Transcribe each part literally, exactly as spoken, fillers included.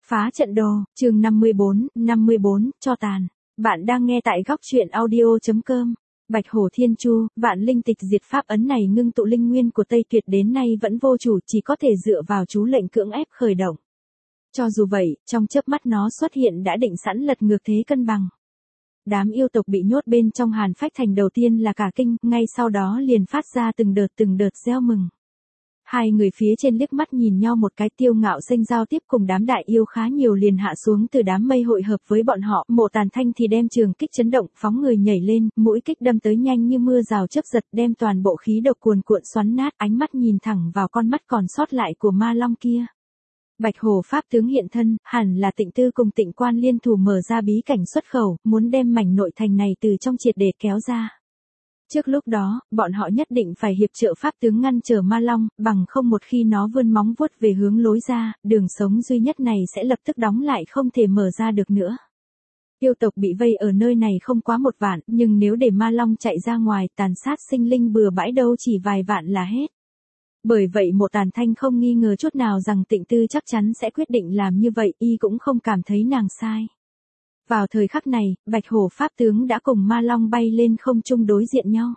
Phá trận đồ, chương năm mươi bốn, năm mươi bốn, cho tàn. Bạn đang nghe tại góc truyện audio.com. Bạch Hổ Thiên Chu, vạn linh tịch diệt pháp ấn này ngưng tụ linh nguyên của Tây Tuyệt đến nay vẫn vô chủ, chỉ có thể dựa vào chú lệnh cưỡng ép khởi động. Cho dù vậy, trong chớp mắt nó xuất hiện đã định sẵn lật ngược thế cân bằng. Đám yêu tộc bị nhốt bên trong Hàn Phách Thành đầu tiên là cả kinh, ngay sau đó liền phát ra từng đợt từng đợt reo mừng. Hai người phía trên liếc mắt nhìn nhau một cái, Tiêu Ngạo Xanh giao tiếp cùng đám đại yêu khá nhiều liền hạ xuống từ đám mây hội hợp với bọn họ. Mộ Tàn Thanh thì đem trường kích chấn động, phóng người nhảy lên, mũi kích đâm tới nhanh như mưa rào chớp giật, đem toàn bộ khí độc cuồn cuộn xoắn nát, ánh mắt nhìn thẳng vào con mắt còn sót lại của ma long kia. Bạch Hổ pháp tướng hiện thân, hẳn là Tịnh Tư cùng Tịnh Quan liên thủ mở ra bí cảnh xuất khẩu, muốn đem mảnh nội thành này từ trong triệt để kéo ra. Trước lúc đó, bọn họ nhất định phải hiệp trợ pháp tướng ngăn trở ma long, bằng không một khi nó vươn móng vuốt về hướng lối ra, đường sống duy nhất này sẽ lập tức đóng lại không thể mở ra được nữa. Yêu tộc bị vây ở nơi này không quá một vạn, nhưng nếu để ma long chạy ra ngoài tàn sát sinh linh bừa bãi đâu chỉ vài vạn là hết. Bởi vậy Mộ Tàn Thanh không nghi ngờ chút nào rằng Tịnh Tư chắc chắn sẽ quyết định làm như vậy, y cũng không cảm thấy nàng sai. Vào thời khắc này, Bạch Hổ pháp tướng đã cùng ma long bay lên không trung đối diện nhau.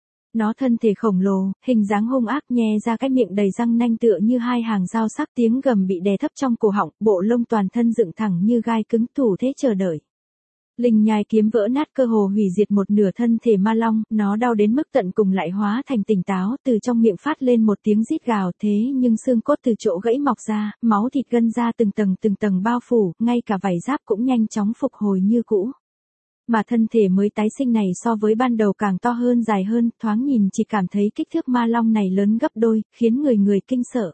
Nó thân thể khổng lồ, hình dáng hung ác, nhe ra cái miệng đầy răng nanh tựa như hai hàng dao sắc, tiếng gầm bị đè thấp trong cổ họng, bộ lông toàn thân dựng thẳng như gai cứng, thủ thế chờ đợi. Linh nhai kiếm vỡ nát cơ hồ hủy diệt một nửa thân thể ma long, nó đau đến mức tận cùng lại hóa thành tỉnh táo, từ trong miệng phát lên một tiếng rít gào, thế nhưng xương cốt từ chỗ gãy mọc ra, máu thịt gân ra từng tầng từng tầng bao phủ, ngay cả vảy giáp cũng nhanh chóng phục hồi như cũ. Mà thân thể mới tái sinh này so với ban đầu càng to hơn, dài hơn, thoáng nhìn chỉ cảm thấy kích thước ma long này lớn gấp đôi, khiến người người kinh sợ.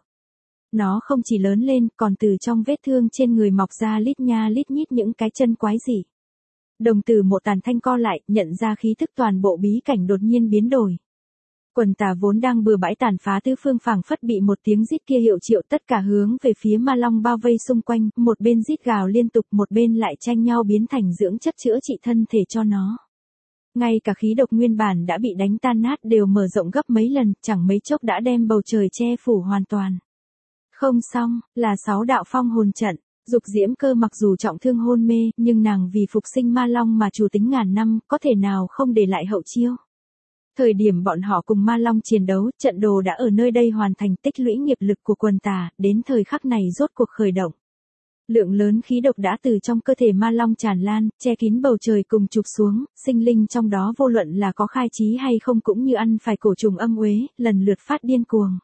Nó không chỉ lớn lên, còn từ trong vết thương trên người mọc ra lít nha lít nhít những cái chân quái dị. Đồng tử Mộ Tàn Thanh co lại, nhận ra khí thức toàn bộ bí cảnh đột nhiên biến đổi. Quần tà vốn đang bừa bãi tàn phá tứ phương phảng phất bị một tiếng rít kia hiệu triệu, tất cả hướng về phía ma long bao vây xung quanh, một bên rít gào liên tục, một bên lại tranh nhau biến thành dưỡng chất chữa trị thân thể cho nó. Ngay cả khí độc nguyên bản đã bị đánh tan nát đều mở rộng gấp mấy lần, chẳng mấy chốc đã đem bầu trời che phủ hoàn toàn. Không xong, là sáu đạo phong hồn trận. Dục Diễm Cơ mặc dù trọng thương hôn mê, nhưng nàng vì phục sinh ma long mà chủ tính ngàn năm, có thể nào không để lại hậu chiêu. Thời điểm bọn họ cùng ma long chiến đấu, trận đồ đã ở nơi đây hoàn thành, tích lũy nghiệp lực của quần tà, đến thời khắc này rốt cuộc khởi động. Lượng lớn khí độc đã từ trong cơ thể ma long tràn lan, che kín bầu trời cùng chụp xuống, sinh linh trong đó vô luận là có khai trí hay không cũng như ăn phải cổ trùng âm uế, lần lượt phát điên cuồng.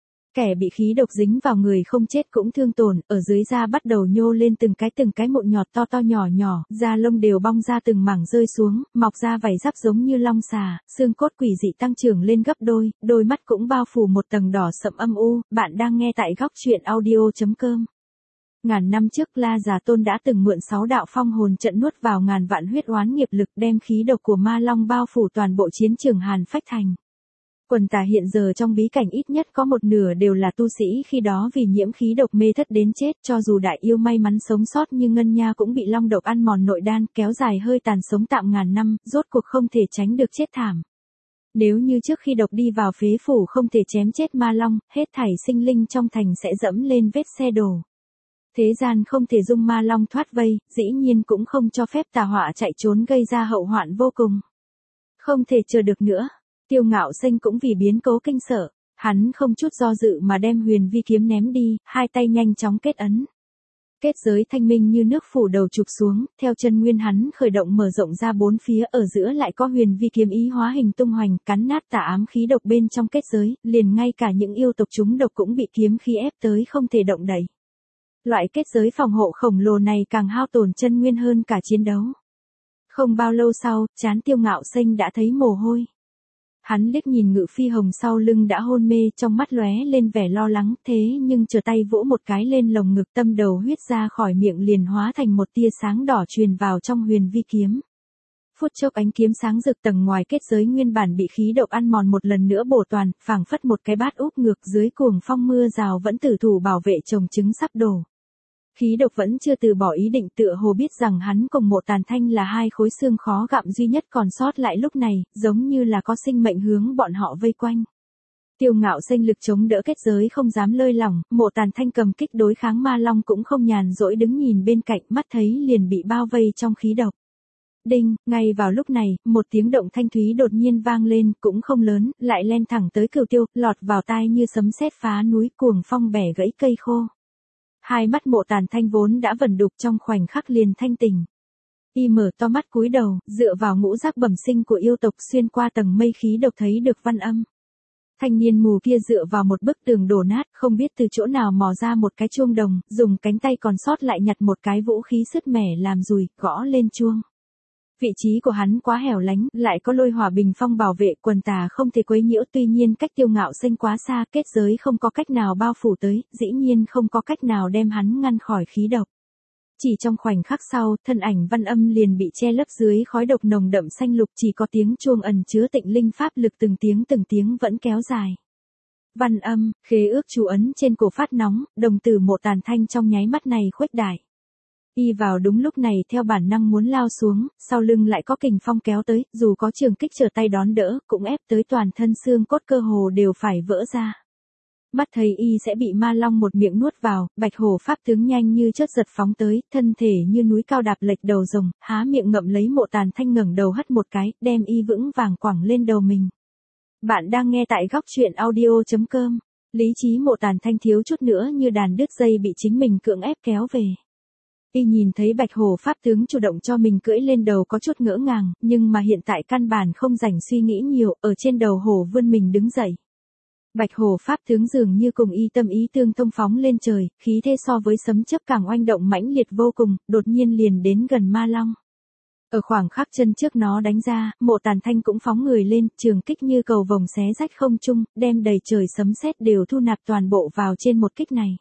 Kẻ bị khí độc dính vào người không chết cũng thương tổn, ở dưới da bắt đầu nhô lên từng cái từng cái mụn nhọt to to nhỏ nhỏ, da lông đều bong ra từng mảng rơi xuống, mọc ra vảy giáp giống như long xà, xương cốt quỷ dị tăng trưởng lên gấp đôi, đôi mắt cũng bao phủ một tầng đỏ sậm âm u. Bạn đang nghe tại góc truyện audio.com. Ngàn năm trước La Già Tôn đã từng mượn sáu đạo phong hồn trận nuốt vào ngàn vạn huyết oán nghiệp lực, đem khí độc của ma long bao phủ toàn bộ chiến trường Hàn Phách Thành. Quần tà hiện giờ trong bí cảnh ít nhất có một nửa đều là tu sĩ khi đó vì nhiễm khí độc mê thất đến chết, cho dù đại yêu may mắn sống sót nhưng Ngân Nha cũng bị long độc ăn mòn nội đan, kéo dài hơi tàn sống tạm ngàn năm, rốt cuộc không thể tránh được chết thảm. Nếu như trước khi độc đi vào phế phủ không thể chém chết ma long, hết thảy sinh linh trong thành sẽ dẫm lên vết xe đổ. Thế gian không thể dung ma long thoát vây, dĩ nhiên cũng không cho phép tà họa chạy trốn gây ra hậu hoạn vô cùng. Không thể chờ được nữa. Tiêu Ngạo Xanh cũng vì biến cố kinh sợ, hắn không chút do dự mà đem huyền vi kiếm ném đi, hai tay nhanh chóng kết ấn. Kết giới thanh minh như nước phủ đầu chụp xuống, theo chân nguyên hắn khởi động mở rộng ra bốn phía, ở giữa lại có huyền vi kiếm ý hóa hình tung hoành, cắn nát tà ám khí độc bên trong kết giới, liền ngay cả những yêu tộc chúng độc cũng bị kiếm khí ép tới không thể động đậy. Loại kết giới phòng hộ khổng lồ này càng hao tổn chân nguyên hơn cả chiến đấu. Không bao lâu sau, trán Tiêu Ngạo Xanh đã thấy mồ hôi. Hắn liếc nhìn Ngự Phi Hồng sau lưng đã hôn mê, trong mắt lóe lên vẻ lo lắng, thế nhưng chờ tay vỗ một cái lên lồng ngực, tâm đầu huyết ra khỏi miệng liền hóa thành một tia sáng đỏ truyền vào trong huyền vi kiếm. Phút chốc ánh kiếm sáng rực, tầng ngoài kết giới nguyên bản bị khí độc ăn mòn một lần nữa bổ toàn, phảng phất một cái bát úp ngược, dưới cuồng phong mưa rào vẫn tử thủ bảo vệ chồng trứng sắp đổ. Khí độc vẫn chưa từ bỏ ý định, tựa hồ biết rằng hắn cùng Mộ Tàn Thanh là hai khối xương khó gặm duy nhất còn sót lại lúc này, giống như là có sinh mệnh hướng bọn họ vây quanh. Tiêu Ngạo Xanh lực chống đỡ kết giới không dám lơi lỏng, Mộ Tàn Thanh cầm kích đối kháng ma long cũng không nhàn rỗi đứng nhìn bên cạnh, mắt thấy liền bị bao vây trong khí độc. Đinh, ngay vào lúc này, một tiếng động thanh thúy đột nhiên vang lên, cũng không lớn, lại len thẳng tới Cửu Tiêu, lọt vào tai như sấm sét phá núi, cuồng phong bẻ gãy cây khô. Hai mắt Mộ Tàn Thanh vốn đã vẩn đục trong khoảnh khắc liền thanh tỉnh. Y mở to mắt cúi đầu, dựa vào ngũ giác bẩm sinh của yêu tộc xuyên qua tầng mây khí độc thấy được Văn Âm. Thanh niên mù kia dựa vào một bức tường đổ nát, không biết từ chỗ nào mò ra một cái chuông đồng, dùng cánh tay còn sót lại nhặt một cái vũ khí sứt mẻ làm dùi, gõ lên chuông. Vị trí của hắn quá hẻo lánh, lại có lôi hỏa bình phong bảo vệ, quần tà không thể quấy nhiễu, tuy nhiên cách Tiêu Ngạo Xanh quá xa, kết giới không có cách nào bao phủ tới, dĩ nhiên không có cách nào đem hắn ngăn khỏi khí độc. Chỉ trong khoảnh khắc sau, thân ảnh Văn Âm liền bị che lấp dưới khói độc nồng đậm xanh lục, chỉ có tiếng chuông ẩn chứa tịnh linh pháp lực từng tiếng từng tiếng vẫn kéo dài. Văn Âm, khế ước chú ấn trên cổ phát nóng, đồng tử Mộ Tàn Thanh trong nháy mắt này khuếch đại. Y vào đúng lúc này theo bản năng muốn lao xuống, sau lưng lại có kình phong kéo tới, dù có trường kích trở tay đón đỡ, cũng ép tới toàn thân xương cốt cơ hồ đều phải vỡ ra. Mắt thấy y sẽ bị ma long một miệng nuốt vào, Bạch Hổ pháp tướng nhanh như chớp giật phóng tới, thân thể như núi cao đạp lệch đầu rồng, há miệng ngậm lấy Mộ Tàn Thanh ngẩng đầu hất một cái, đem y vững vàng quẳng lên đầu mình. Bạn đang nghe tại góc truyện audio chấm com. Lý trí Mộ Tàn Thanh thiếu chút nữa như đàn đứt dây bị chính mình cưỡng ép kéo về. Y nhìn thấy Bạch Hổ pháp tướng chủ động cho mình cưỡi lên đầu có chút ngỡ ngàng, nhưng mà hiện tại căn bản không rảnh suy nghĩ nhiều, ở trên đầu hổ vươn mình đứng dậy. Bạch Hổ pháp tướng dường như cùng y tâm ý tương thông phóng lên trời, khí thế so với sấm chớp càng oanh động mãnh liệt vô cùng, đột nhiên liền đến gần ma long. Ở khoảng khắc chân trước nó đánh ra, Mộ Tàn Thanh cũng phóng người lên, trường kích như cầu vồng xé rách không trung, đem đầy trời sấm sét đều thu nạp toàn bộ vào trên một kích này.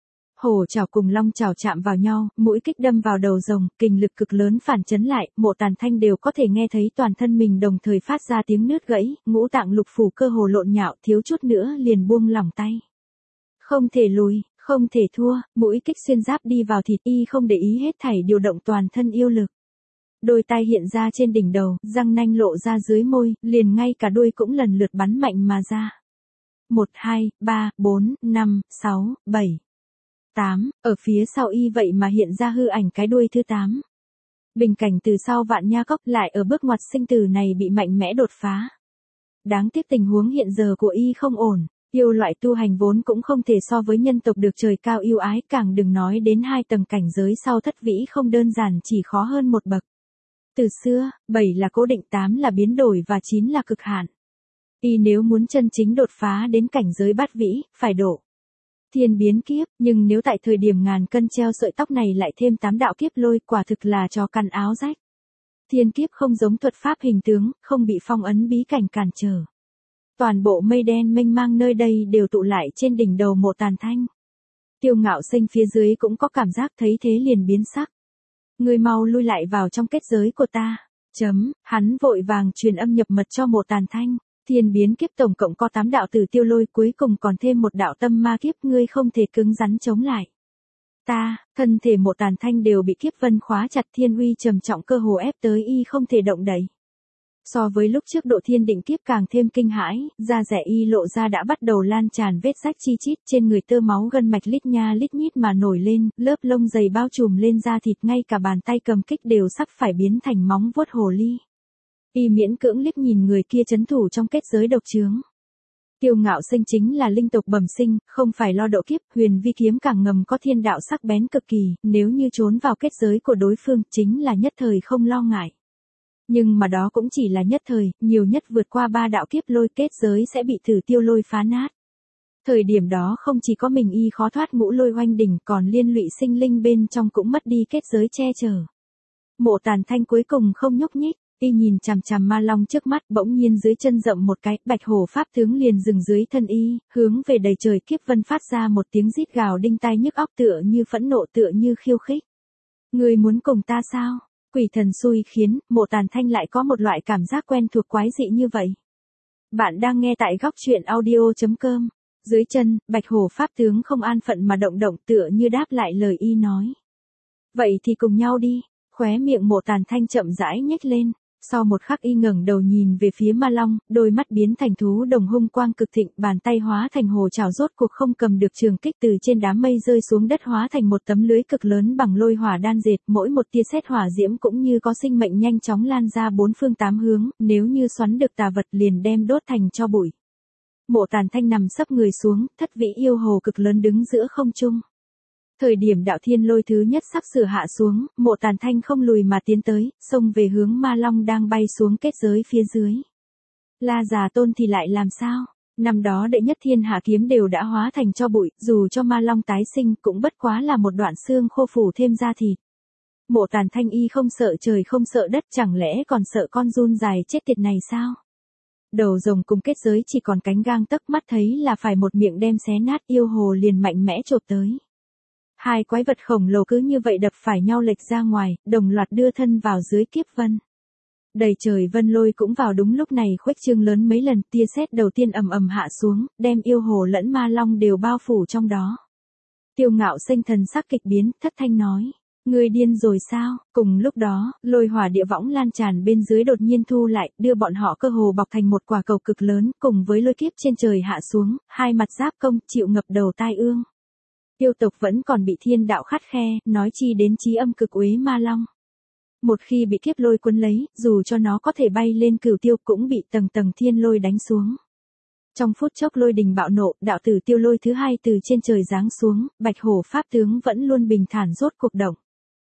Hổ chảo cùng long chảo chạm vào nhau, mũi kích đâm vào đầu rồng, kình lực cực lớn phản chấn lại, Mộ Tàn Thanh đều có thể nghe thấy toàn thân mình đồng thời phát ra tiếng nứt gãy, ngũ tạng lục phủ cơ hồ lộn nhạo, thiếu chút nữa liền buông lỏng tay. Không thể lùi, không thể thua, mũi kích xuyên giáp đi vào thịt, y không để ý hết thảy điều động toàn thân yêu lực. Đôi tai hiện ra trên đỉnh đầu, răng nanh lộ ra dưới môi, liền ngay cả đuôi cũng lần lượt bắn mạnh mà ra. một, hai, ba, bốn, năm, sáu, bảy. tám, ở phía sau y vậy mà hiện ra hư ảnh cái đuôi thứ tám. Bình cảnh từ sau Vạn Nha Cốc lại ở bước ngoặt sinh tử này bị mạnh mẽ đột phá. Đáng tiếc tình huống hiện giờ của y không ổn, yêu loại tu hành vốn cũng không thể so với nhân tộc được trời cao yêu ái, càng đừng nói đến hai tầng cảnh giới sau thất vĩ không đơn giản, chỉ khó hơn một bậc. Từ xưa, bảy là cố định, tám là biến đổi và chín là cực hạn. Y nếu muốn chân chính đột phá đến cảnh giới bát vĩ, phải độ thiên biến kiếp, nhưng nếu tại thời điểm ngàn cân treo sợi tóc này lại thêm tám đạo kiếp lôi, quả thực là chó cắn áo rách. Thiên kiếp không giống thuật pháp hình tướng, không bị phong ấn bí cảnh cản trở. Toàn bộ mây đen mênh mang nơi đây đều tụ lại trên đỉnh đầu Mộ Tàn Thanh. Tiêu Ngạo Xanh phía dưới cũng có cảm giác thấy thế liền biến sắc. Người mau lui lại vào trong kết giới của ta. Chấm, hắn vội vàng truyền âm nhập mật cho Mộ Tàn Thanh. Thiên biến kiếp tổng cộng có tám đạo tử tiêu lôi, cuối cùng còn thêm một đạo tâm ma kiếp, ngươi không thể cứng rắn chống lại. Ta, thân thể Mộ Tàn Thanh đều bị kiếp vân khóa chặt, thiên uy trầm trọng cơ hồ ép tới y không thể động đậy. So với lúc trước độ thiên định kiếp càng thêm kinh hãi, da rẻ y lộ ra đã bắt đầu lan tràn vết rách chi chít, trên người tơ máu gân mạch lít nha lít nhít mà nổi lên, lớp lông dày bao trùm lên da thịt, ngay cả bàn tay cầm kích đều sắp phải biến thành móng vuốt hồ ly. Y miễn cưỡng liếc nhìn người kia trấn thủ trong kết giới độc chướng. Tiêu Ngạo Xanh chính là linh tộc bẩm sinh, không phải lo độ kiếp, huyền vi kiếm càng ngầm có thiên đạo sắc bén cực kỳ, nếu như trốn vào kết giới của đối phương, chính là nhất thời không lo ngại. Nhưng mà đó cũng chỉ là nhất thời, nhiều nhất vượt qua ba đạo kiếp lôi, kết giới sẽ bị Tử Tiêu lôi phá nát. Thời điểm đó không chỉ có mình y khó thoát ngũ lôi oanh đỉnh, còn liên lụy sinh linh bên trong cũng mất đi kết giới che chở. Mộ Tàn Thanh cuối cùng không nhúc nhích. Y nhìn chằm chằm ma long trước mắt, bỗng nhiên dưới chân rậm một cái, Bạch Hổ pháp tướng liền dừng dưới thân y, hướng về đầy trời kiếp vân phát ra một tiếng rít gào đinh tai nhức óc, tựa như phẫn nộ, tựa như khiêu khích. Ngươi muốn cùng ta sao? Quỷ thần xui khiến, Mộ Tàn Thanh lại có một loại cảm giác quen thuộc quái dị như vậy. Bạn đang nghe tại góc truyện audio chấm com. Dưới chân, Bạch Hổ pháp tướng không an phận mà động động, tựa như đáp lại lời y nói. Vậy thì cùng nhau đi. Khóe miệng Mộ Tàn Thanh chậm rãi nhếch lên. Sau một khắc y ngẩng đầu nhìn về phía ma long, đôi mắt biến thành thú đồng hung quang cực thịnh, bàn tay hóa thành hồ trảo rốt cuộc không cầm được trường kích từ trên đám mây rơi xuống đất hóa thành một tấm lưới cực lớn bằng lôi hỏa đan dệt, mỗi một tia sét hỏa diễm cũng như có sinh mệnh nhanh chóng lan ra bốn phương tám hướng, nếu như xoắn được tà vật liền đem đốt thành tro bụi. Mộ Tàn Thanh nằm sấp người xuống, thất vị yêu hồ cực lớn đứng giữa không trung. Thời điểm đạo thiên lôi thứ nhất sắp sửa hạ xuống, Mộ Tàn Thanh không lùi mà tiến tới, xông về hướng ma long đang bay xuống kết giới phía dưới. La Già Tôn thì lại làm sao? Năm đó đệ nhất thiên hạ kiếm đều đã hóa thành tro bụi, dù cho ma long tái sinh cũng bất quá là một đoạn xương khô phủ thêm da thịt. Mộ Tàn Thanh y không sợ trời không sợ đất, chẳng lẽ còn sợ con giun dài chết tiệt này sao? Đầu rồng cùng kết giới chỉ còn cánh gang tấc, mắt thấy là phải một miệng đem xé nát, yêu hồ liền mạnh mẽ chộp tới. Hai quái vật khổng lồ cứ như vậy đập phải nhau lệch ra ngoài, đồng loạt đưa thân vào dưới kiếp vân. Đầy trời vân lôi cũng vào đúng lúc này khuếch trương lớn mấy lần, tia sét đầu tiên ầm ầm hạ xuống, đem yêu hồ lẫn ma long đều bao phủ trong đó. Tiêu Ngạo Xanh thần sắc kịch biến, thất thanh nói: "Ngươi điên rồi sao?" Cùng lúc đó, lôi hỏa địa võng lan tràn bên dưới đột nhiên thu lại, đưa bọn họ cơ hồ bọc thành một quả cầu cực lớn, cùng với lôi kiếp trên trời hạ xuống, hai mặt giáp công, chịu ngập đầu tai ương. Yêu tộc vẫn còn bị thiên đạo khắt khe, nói chi đến chí âm cực uế ma long. Một khi bị kiếp lôi cuốn lấy, dù cho nó có thể bay lên cửu tiêu cũng bị tầng tầng thiên lôi đánh xuống. Trong phút chốc lôi đình bạo nộ, đạo tử tiêu lôi thứ hai từ trên trời giáng xuống, bạch hổ pháp tướng vẫn luôn bình thản rốt cuộc động.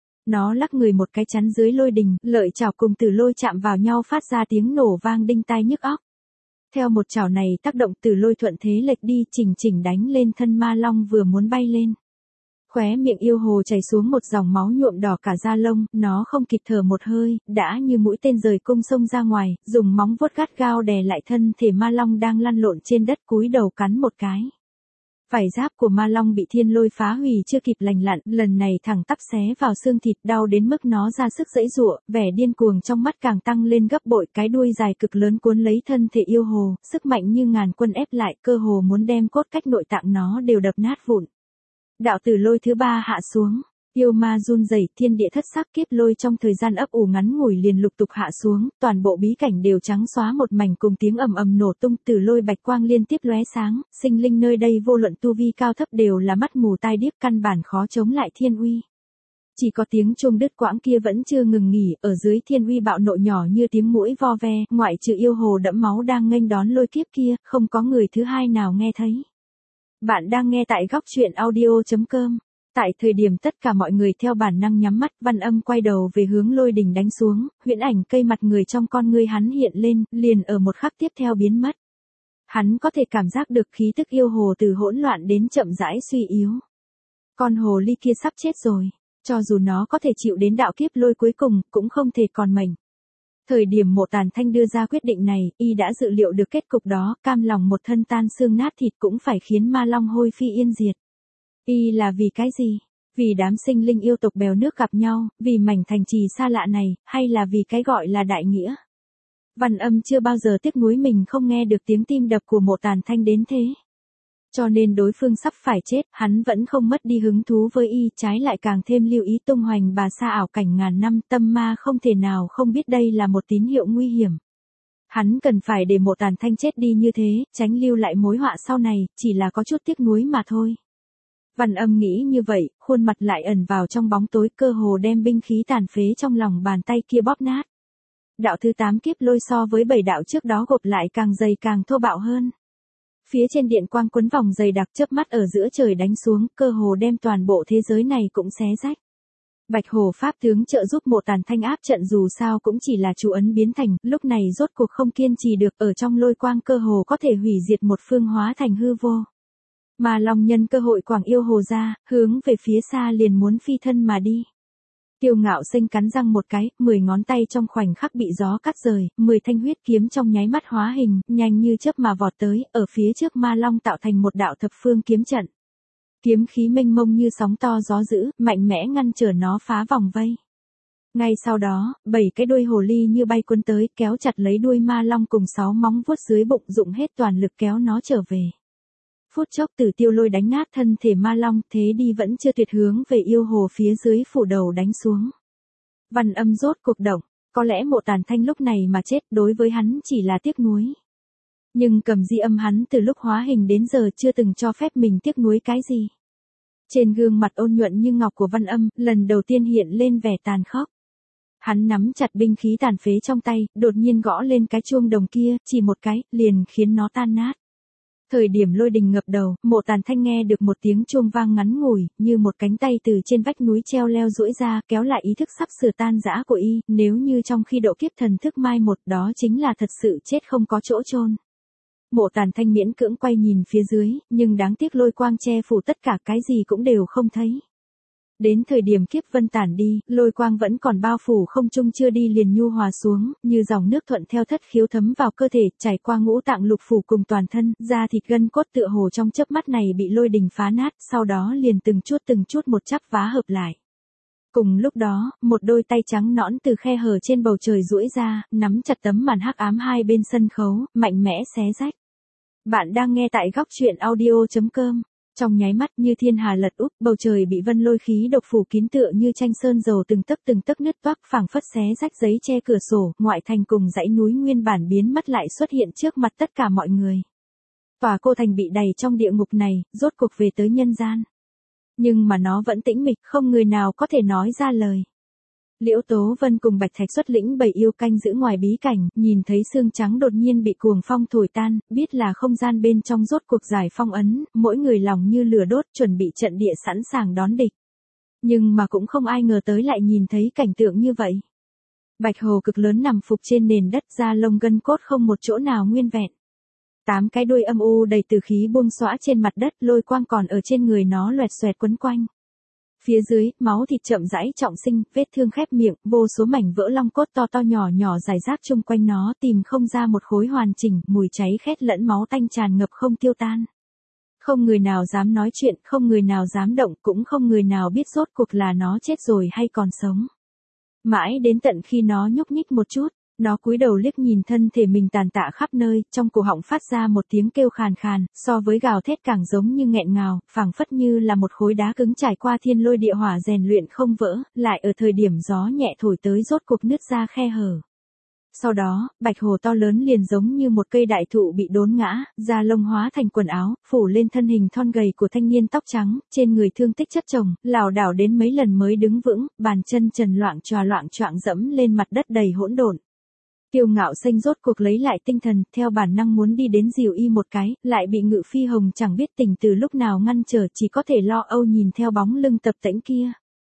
Nó lắc người một cái chắn dưới lôi đình, lợi chảo cùng tử lôi chạm vào nhau phát ra tiếng nổ vang đinh tai nhức óc. Theo một chảo này tác động, tử lôi thuận thế lệch đi, chỉnh chỉnh đánh lên thân ma long vừa muốn bay lên. Khóe miệng yêu hồ chảy xuống một dòng máu nhuộm đỏ cả da lông, nó không kịp thở một hơi, đã như mũi tên rời cung xông ra ngoài, dùng móng vuốt gắt gao đè lại thân thể ma long đang lăn lộn trên đất, cúi đầu cắn một cái. Vảy giáp của ma long bị thiên lôi phá hủy chưa kịp lành lặn, lần này thẳng tắp xé vào xương thịt, đau đến mức nó ra sức giãy giụa, vẻ điên cuồng trong mắt càng tăng lên gấp bội, cái đuôi dài cực lớn cuốn lấy thân thể yêu hồ, sức mạnh như ngàn quân ép lại, cơ hồ muốn đem cốt cách nội tạng nó đều đập nát vụn. Đạo tử lôi thứ ba hạ xuống, yêu ma run rẩy, thiên địa thất sắc, kiếp lôi trong thời gian ấp ủ ngắn ngủi liền lục tục hạ xuống, toàn bộ bí cảnh đều trắng xóa một mảnh cùng tiếng ầm ầm nổ tung, tử lôi bạch quang liên tiếp lóe sáng, sinh linh nơi đây vô luận tu vi cao thấp đều là mắt mù tai điếc, căn bản khó chống lại thiên uy. Chỉ có tiếng chuông đứt quãng kia vẫn chưa ngừng nghỉ, ở dưới thiên uy bạo nộ nhỏ như tiếng muỗi vo ve, ngoại trừ yêu hồ đẫm máu đang nghênh đón lôi kiếp kia, không có người thứ hai nào nghe thấy. Bạn đang nghe tại góc truyện audio chấm com. Tại thời điểm tất cả mọi người theo bản năng nhắm mắt, Văn Âm quay đầu về hướng lôi đình đánh xuống, huyễn ảnh cây mặt người trong con ngươi hắn hiện lên, liền ở một khắc tiếp theo biến mất. Hắn có thể cảm giác được khí tức yêu hồ từ hỗn loạn đến chậm rãi suy yếu. Con hồ ly kia sắp chết rồi, cho dù nó có thể chịu đến đạo kiếp lôi cuối cùng, cũng không thể còn mệnh. Thời điểm Mộ Tàn Thanh đưa ra quyết định này, y đã dự liệu được kết cục đó, cam lòng một thân tan xương nát thịt cũng phải khiến ma long hôi phi yên diệt. Y là vì cái gì? Vì đám sinh linh yêu tộc bèo nước gặp nhau, vì mảnh thành trì xa lạ này, hay là vì cái gọi là đại nghĩa? Văn Âm chưa bao giờ tiếc nuối mình không nghe được tiếng tim đập của Mộ Tàn Thanh đến thế. Cho nên đối phương sắp phải chết, hắn vẫn không mất đi hứng thú với y, trái lại càng thêm lưu ý tung hoành bà sa ảo cảnh ngàn năm, tâm ma không thể nào không biết đây là một tín hiệu nguy hiểm. Hắn cần phải để Mộ Tàn Thanh chết đi như thế, tránh lưu lại mối họa sau này, chỉ là có chút tiếc nuối mà thôi. Văn Âm nghĩ như vậy, khuôn mặt lại ẩn vào trong bóng tối, cơ hồ đem binh khí tàn phế trong lòng bàn tay kia bóp nát. Đạo thứ tám kiếp lôi so với bảy đạo trước đó gộp lại càng dày càng thô bạo hơn. Phía trên điện quang quấn vòng dày đặc chớp mắt ở giữa trời đánh xuống, cơ hồ đem toàn bộ thế giới này cũng xé rách. Bạch Hổ pháp tướng trợ giúp Mộ Tàn Thanh áp trận dù sao cũng chỉ là chú ấn biến thành, lúc này rốt cuộc không kiên trì được, ở trong lôi quang cơ hồ có thể hủy diệt một phương hóa thành hư vô. Mà Long nhân cơ hội quảng yêu hồ ra, hướng về phía xa liền muốn phi thân mà đi. Tiêu Ngạo Xanh cắn răng một cái, mười ngón tay trong khoảnh khắc bị gió cắt rời, mười thanh huyết kiếm trong nháy mắt hóa hình, nhanh như chớp mà vọt tới, ở phía trước ma long tạo thành một đạo thập phương kiếm trận. Kiếm khí mênh mông như sóng to gió dữ, mạnh mẽ ngăn trở nó phá vòng vây. Ngay sau đó, bảy cái đuôi hồ ly như bay cuốn tới, kéo chặt lấy đuôi ma long cùng sáu móng vuốt dưới bụng, dụng hết toàn lực kéo nó trở về. Phút chốc Tử Tiêu lôi đánh nát thân thể ma long, thế đi vẫn chưa tuyệt hướng về yêu hồ phía dưới phủ đầu đánh xuống. Văn Âm rốt cuộc động, Có lẽ Mộ Tàn Thanh lúc này mà chết đối với hắn chỉ là tiếc nuối. Nhưng Cầm Di Âm hắn từ lúc hóa hình đến giờ chưa từng cho phép mình tiếc nuối cái gì. Trên gương mặt ôn nhuận như ngọc của Văn Âm, lần đầu tiên hiện lên vẻ tàn khốc. Hắn nắm chặt binh khí tàn phế trong tay, đột nhiên gõ lên cái chuông đồng kia, chỉ một cái, liền khiến nó tan nát. Thời điểm lôi đình ngập đầu, Mộ Tàn Thanh nghe được một tiếng chuông vang ngắn ngủi, như một cánh tay từ trên vách núi treo leo duỗi ra, kéo lại ý thức sắp sửa tan rã của y, nếu như trong khi độ kiếp thần thức mai một đó chính là thật sự chết không có chỗ chôn. Mộ Tàn Thanh miễn cưỡng quay nhìn phía dưới, nhưng đáng tiếc lôi quang che phủ tất cả, cái gì cũng đều không thấy. Đến thời điểm kiếp vân tản đi, lôi quang vẫn còn bao phủ không trung chưa đi liền nhu hòa xuống, như dòng nước thuận theo thất khiếu thấm vào cơ thể, trải qua ngũ tạng lục phủ cùng toàn thân, da thịt gân cốt tựa hồ trong chớp mắt này bị lôi đình phá nát, sau đó liền từng chút từng chút một chắp vá hợp lại. Cùng lúc đó, một đôi tay trắng nõn từ khe hở trên bầu trời duỗi ra, nắm chặt tấm màn hắc ám hai bên sân khấu, mạnh mẽ xé rách. Bạn đang nghe tại góc truyện audio chấm com. Trong nháy mắt như thiên hà lật úp, bầu trời bị vân lôi khí độc phủ kín tựa như tranh sơn dầu từng tấc từng tấc nứt toác, phảng phất xé rách giấy che cửa sổ, ngoại thành cùng dãy núi nguyên bản biến mất lại xuất hiện trước mặt tất cả mọi người. Tòa cô thành bị đầy trong địa ngục này, rốt cuộc về tới nhân gian. Nhưng mà nó vẫn tĩnh mịch, không người nào có thể nói ra lời. Liễu Tố Vân cùng Bạch Thạch xuất lĩnh bầy yêu canh giữ ngoài bí cảnh, nhìn thấy xương trắng đột nhiên bị cuồng phong thổi tan, biết là không gian bên trong rốt cuộc giải phong ấn, mỗi người lòng như lửa đốt chuẩn bị trận địa sẵn sàng đón địch. Nhưng mà cũng không ai ngờ tới lại nhìn thấy cảnh tượng như vậy. Bạch hồ cực lớn nằm phục trên nền đất, da lông gân cốt không một chỗ nào nguyên vẹn. Tám cái đuôi âm u đầy tử khí buông xõa trên mặt đất, lôi quang còn ở trên người nó loẹt xoẹt quấn quanh. Phía dưới, máu thịt chậm rãi trọng sinh, vết thương khép miệng, vô số mảnh vỡ long cốt to to nhỏ nhỏ rải rác chung quanh nó, tìm không ra một khối hoàn chỉnh, mùi cháy khét lẫn máu tanh tràn ngập không tiêu tan. Không người nào dám nói chuyện, không người nào dám động, cũng không người nào biết rốt cuộc là nó chết rồi hay còn sống. Mãi đến tận khi nó nhúc nhích một chút, nó cúi đầu liếc nhìn thân thể mình tàn tạ khắp nơi, trong cổ họng phát ra một tiếng kêu khàn khàn, so với gào thét càng giống như nghẹn ngào, phảng phất như là một khối đá cứng trải qua thiên lôi địa hỏa rèn luyện không vỡ, lại ở thời điểm gió nhẹ thổi tới rốt cuộc nứt ra khe hở. Sau đó, bạch hồ to lớn liền giống như một cây đại thụ bị đốn ngã, da lông hóa thành quần áo, phủ lên thân hình thon gầy của thanh niên tóc trắng, trên người thương tích chất chồng, lảo đảo đến mấy lần mới đứng vững, bàn chân trần loạng choạng loạng choạng dẫm lên mặt đất đầy hỗn độn. Kiêu ngạo xanh rốt cuộc lấy lại tinh thần, theo bản năng muốn đi đến dìu y một cái, lại bị Ngự Phi Hồng chẳng biết tình từ lúc nào ngăn trở, chỉ có thể lo âu nhìn theo bóng lưng tập tễnh kia.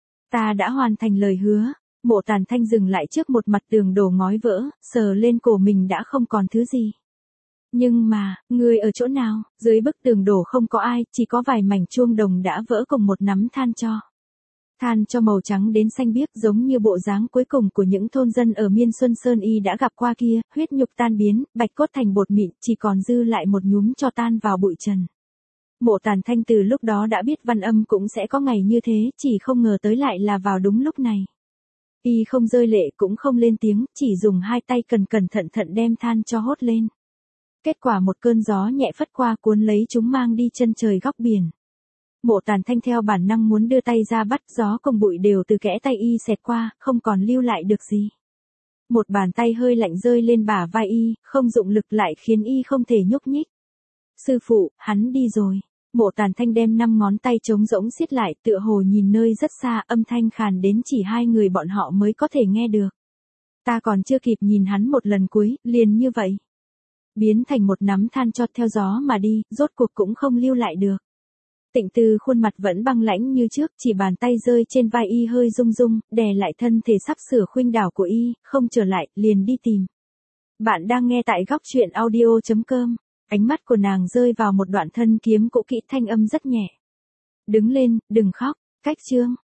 Ta đã hoàn thành lời hứa. Mộ Tàn Thanh dừng lại trước một mặt tường đổ ngói vỡ, sờ lên cổ mình đã không còn thứ gì. Nhưng mà, người ở chỗ nào? Dưới bức tường đổ không có ai, chỉ có vài mảnh chuông đồng đã vỡ cùng một nắm than tro. Than cho màu trắng đến xanh biếc giống như bộ dáng cuối cùng của những thôn dân ở Miên Xuân Sơn y đã gặp qua kia, huyết nhục tan biến, bạch cốt thành bột mịn, chỉ còn dư lại một nhúm cho tan vào bụi trần. Mộ Tàn Thanh từ lúc đó đã biết Văn Âm cũng sẽ có ngày như thế, chỉ không ngờ tới lại là vào đúng lúc này. Y không rơi lệ cũng không lên tiếng, chỉ dùng hai tay cẩn cẩn thận thận đem than cho hốt lên. Kết quả một cơn gió nhẹ phất qua cuốn lấy chúng mang đi chân trời góc biển. Mộ Tàn Thanh theo bản năng muốn đưa tay ra bắt, gió cùng bụi đều từ kẽ tay y xẹt qua, không còn lưu lại được gì. Một bàn tay hơi lạnh rơi lên bả vai y, không dụng lực lại khiến y không thể nhúc nhích. Sư phụ, hắn đi rồi. Mộ Tàn Thanh đem năm ngón tay trống rỗng siết lại, tựa hồ nhìn nơi rất xa, âm thanh khàn đến chỉ hai người bọn họ mới có thể nghe được. Ta còn chưa kịp nhìn hắn một lần cuối, liền như vậy. Biến thành một nắm than cho theo gió mà đi, rốt cuộc cũng không lưu lại được. Tịnh Tư khuôn mặt vẫn băng lãnh như trước, chỉ bàn tay rơi trên vai y hơi rung rung, đè lại thân thể sắp sửa khuynh đảo của y, không trở lại, liền đi tìm. Bạn đang nghe tại góc truyện audio chấm com. Ánh mắt của nàng rơi vào một đoạn thân kiếm cũ kỹ, thanh âm rất nhẹ. Đứng lên, đừng khóc, cách chương.